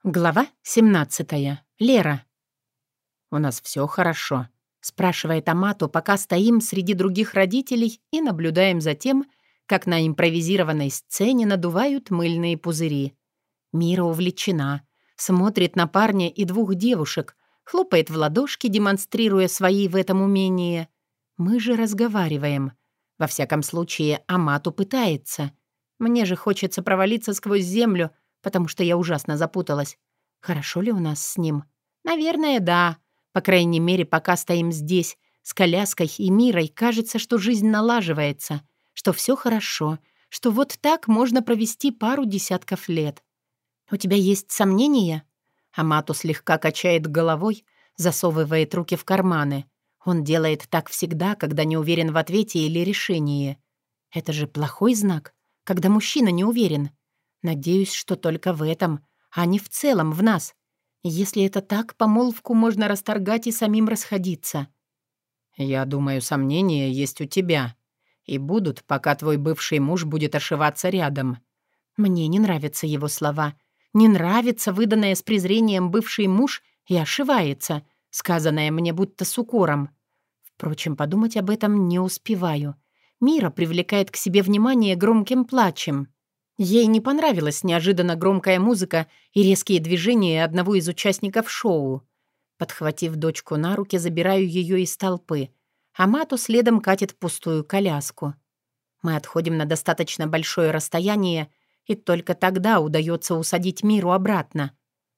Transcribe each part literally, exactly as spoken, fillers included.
Глава семнадцатая. Лера. «У нас все хорошо», — спрашивает Амато, пока стоим среди других родителей и наблюдаем за тем, как на импровизированной сцене надувают мыльные пузыри. Мира увлечена, смотрит на парня и двух девушек, хлопает в ладошки, демонстрируя свои в этом умения. Мы же разговариваем. Во всяком случае, Амато пытается. Мне же хочется провалиться сквозь землю, потому что я ужасно запуталась. Хорошо ли у нас с ним? Наверное, да. По крайней мере, пока стоим здесь, с коляской и Мирой, кажется, что жизнь налаживается, что все хорошо, что вот так можно провести пару десятков лет. «У тебя есть сомнения?» Амато слегка качает головой, засовывает руки в карманы. Он делает так всегда, когда не уверен в ответе или решении. Это же плохой знак, когда мужчина не уверен. Надеюсь, что только в этом, а не в целом в нас. Если это так, помолвку можно расторгать и самим расходиться. «Я думаю, сомнения есть у тебя. И будут, пока твой бывший муж будет ошиваться рядом». Мне не нравятся его слова. Не нравится выданное с презрением бывший муж и ошивается, сказанное мне будто с укором. Впрочем, подумать об этом не успеваю. Мира привлекает к себе внимание громким плачем. Ей не понравилась неожиданно громкая музыка и резкие движения одного из участников шоу. Подхватив дочку на руки, забираю ее из толпы. Амато следом катит пустую коляску. Мы отходим на достаточно большое расстояние, и только тогда удается усадить Миру обратно.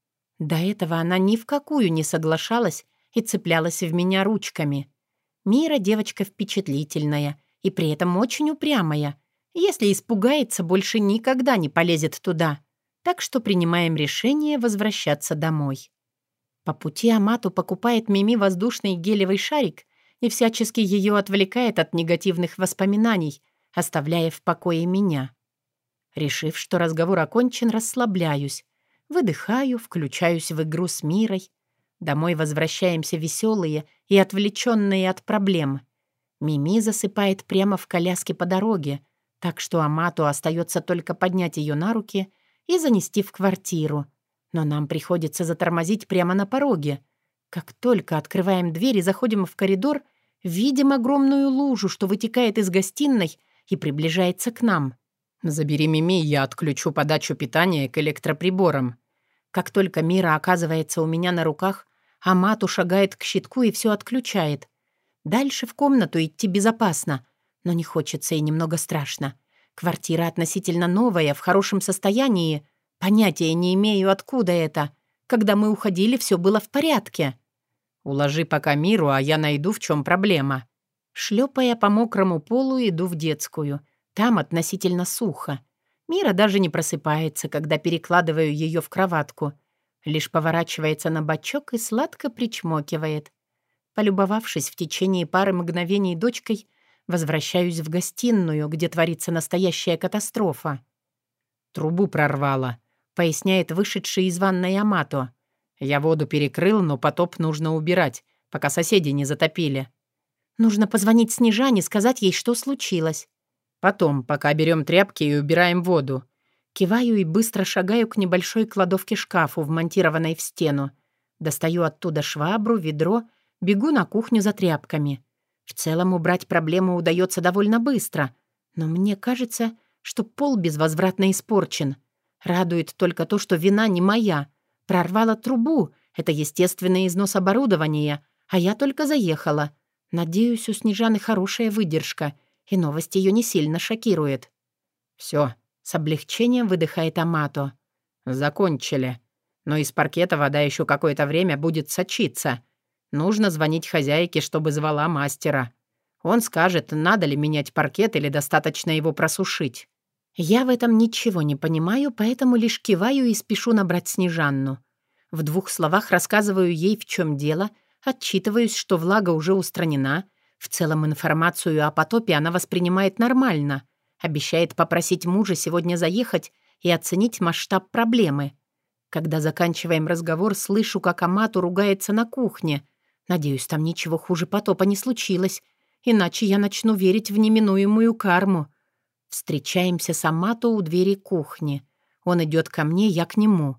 До этого она ни в какую не соглашалась и цеплялась в меня ручками. Мира девочка впечатлительная и при этом очень упрямая. Если испугается, больше никогда не полезет туда. Так что принимаем решение возвращаться домой. По пути Амато покупает Мими воздушный гелевый шарик и всячески ее отвлекает от негативных воспоминаний, оставляя в покое меня. Решив, что разговор окончен, расслабляюсь. Выдыхаю, включаюсь в игру с Мирой. Домой возвращаемся веселые и отвлеченные от проблем. Мими засыпает прямо в коляске по дороге, так что Амато остается только поднять ее на руки и занести в квартиру. Но нам приходится затормозить прямо на пороге. Как только открываем дверь и заходим в коридор, видим огромную лужу, что вытекает из гостиной и приближается к нам. «Забери Мими, я отключу подачу питания к электроприборам». Как только Мира оказывается у меня на руках, Амато шагает к щитку и все отключает. Дальше в комнату идти безопасно, но не хочется и немного страшно. Квартира относительно новая, в хорошем состоянии. Понятия не имею, откуда это. Когда мы уходили, все было в порядке. «Уложи пока Миру, а я найду, в чем проблема». Шлепая по мокрому полу, иду в детскую. Там относительно сухо. Мира даже не просыпается, когда перекладываю ее в кроватку. Лишь поворачивается на бочок и сладко причмокивает. Полюбовавшись в течение пары мгновений дочкой, возвращаюсь в гостиную, где творится настоящая катастрофа. «Трубу прорвало», — поясняет вышедший из ванной Амато. «Я воду перекрыл, но потоп нужно убирать, пока соседи не затопили». Нужно позвонить Снежане, сказать ей, что случилось. «Потом, пока берем тряпки и убираем воду». Киваю и быстро шагаю к небольшой кладовке-шкафу, вмонтированной в стену. Достаю оттуда швабру, ведро, бегу на кухню за тряпками. В целом убрать проблему удается довольно быстро, но мне кажется, что пол безвозвратно испорчен. Радует только то, что вина не моя. Прорвала трубу, это естественный износ оборудования, а я только заехала. Надеюсь, у Снежаны хорошая выдержка, и новость ее не сильно шокирует. «Все», — с облегчением выдыхает Амато. «Закончили. Но из паркета вода еще какое-то время будет сочиться. Нужно звонить хозяйке, чтобы звала мастера. Он скажет, надо ли менять паркет или достаточно его просушить». Я в этом ничего не понимаю, поэтому лишь киваю и спешу набрать Снежанну. В двух словах рассказываю ей, в чем дело, отчитываюсь, что влага уже устранена. В целом информацию о потопе она воспринимает нормально. Обещает попросить мужа сегодня заехать и оценить масштаб проблемы. Когда заканчиваем разговор, слышу, как Амато ругается на кухне. Надеюсь, там ничего хуже потопа не случилось, иначе я начну верить в неминуемую карму. Встречаемся с Амато у двери кухни. Он идет ко мне, я к нему.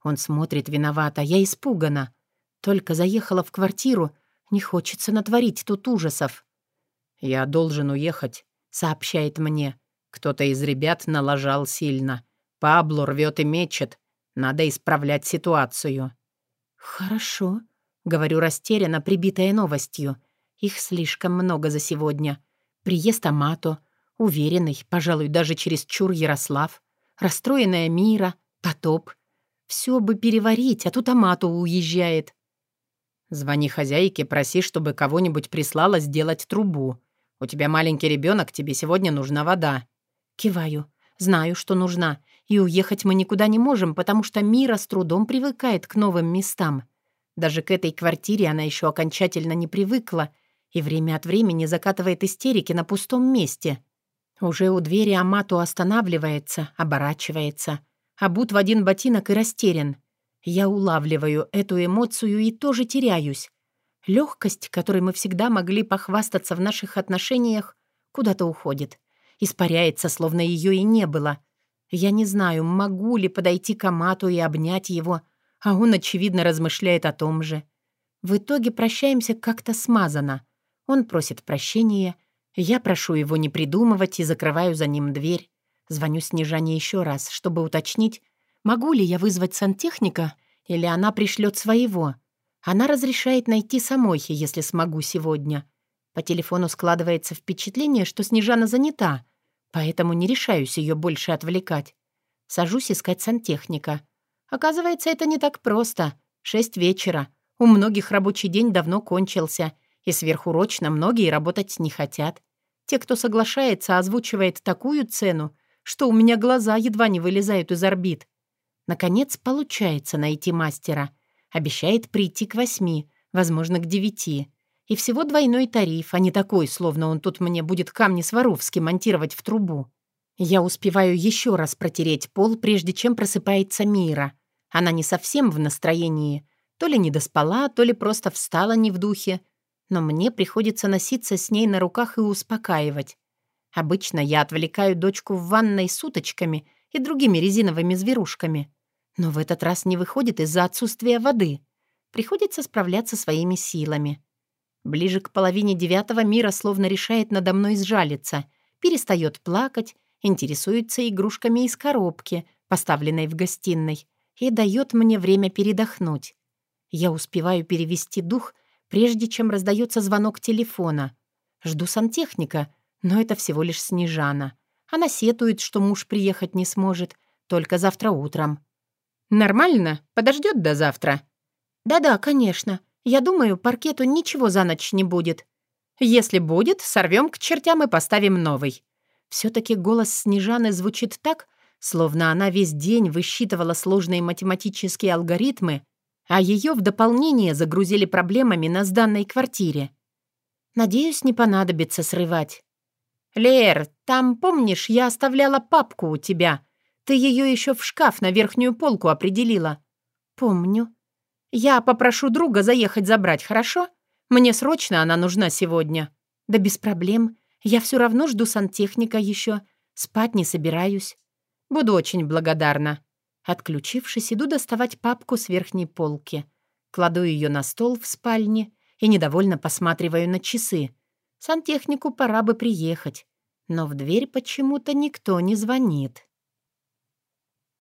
Он смотрит виновато, я испугана. Только заехала в квартиру, не хочется натворить тут ужасов. «Я должен уехать», — сообщает мне. «Кто-то из ребят налажал сильно. Пабло рвет и мечет. Надо исправлять ситуацию». «Хорошо», — говорю растерянно, прибитая новостью. «Их слишком много за сегодня. Приезд Амато, уверенный, пожалуй, даже чересчур Ярослав, расстроенная Мира, потоп. Все бы переварить, а тут Амато уезжает». «Звони хозяйке, проси, чтобы кого-нибудь прислала сделать трубу. У тебя маленький ребенок, тебе сегодня нужна вода». Киваю. Знаю, что нужна. И уехать мы никуда не можем, потому что Мира с трудом привыкает к новым местам. Даже к этой квартире она еще окончательно не привыкла и время от времени закатывает истерики на пустом месте. Уже у двери Амато останавливается, оборачивается, обут в один ботинок и растерян. Я улавливаю эту эмоцию и тоже теряюсь. Легкость, которой мы всегда могли похвастаться в наших отношениях, куда-то уходит. Испаряется, словно ее и не было. Я не знаю, могу ли подойти к Амату и обнять его, а он, очевидно, размышляет о том же. В итоге прощаемся как-то смазанно. Он просит прощения, я прошу его не придумывать и закрываю за ним дверь. Звоню Снежане еще раз, чтобы уточнить, могу ли я вызвать сантехника или она пришлет своего. Она разрешает найти самой, если смогу сегодня. По телефону складывается впечатление, что Снежана занята, поэтому не решаюсь ее больше отвлекать. Сажусь искать сантехника. Оказывается, это не так просто. Шесть вечера. У многих рабочий день давно кончился, и сверхурочно многие работать не хотят. Те, кто соглашается, озвучивает такую цену, что у меня глаза едва не вылезают из орбит. Наконец, получается найти мастера. Обещает прийти к восьми, возможно, к девяти. И всего двойной тариф, а не такой, словно он тут мне будет камни Сваровски монтировать в трубу. Я успеваю еще раз протереть пол, прежде чем просыпается Мира. Она не совсем в настроении. То ли не доспала, то ли просто встала не в духе. Но мне приходится носиться с ней на руках и успокаивать. Обычно я отвлекаю дочку в ванной с уточками и другими резиновыми зверушками. Но в этот раз не выходит из-за отсутствия воды. Приходится справляться своими силами. Ближе к половине девятого Мира словно решает надо мной сжалиться, перестает плакать, интересуется игрушками из коробки, поставленной в гостиной, и дает мне время передохнуть. Я успеваю перевести дух, прежде чем раздается звонок телефона. Жду сантехника, но это всего лишь Снежана. Она сетует, что муж приехать не сможет, только завтра утром. «Нормально? Подождет до завтра?» «Да-да, конечно. Я думаю, паркету ничего за ночь не будет». «Если будет, сорвем к чертям и поставим новый». Все-таки голос Снежаны звучит так, словно она весь день высчитывала сложные математические алгоритмы, а ее в дополнение загрузили проблемами на сданной квартире. «Надеюсь, не понадобится срывать». «Лер, там, помнишь, я оставляла папку у тебя? Ты ее еще в шкаф на верхнюю полку определила». «Помню». «Я попрошу друга заехать забрать, хорошо? Мне срочно она нужна сегодня». «Да без проблем. Я все равно жду сантехника еще. Спать не собираюсь». «Буду очень благодарна». Отключившись, иду доставать папку с верхней полки. Кладу ее на стол в спальне и недовольно посматриваю на часы. Сантехнику пора бы приехать. Но в дверь почему-то никто не звонит.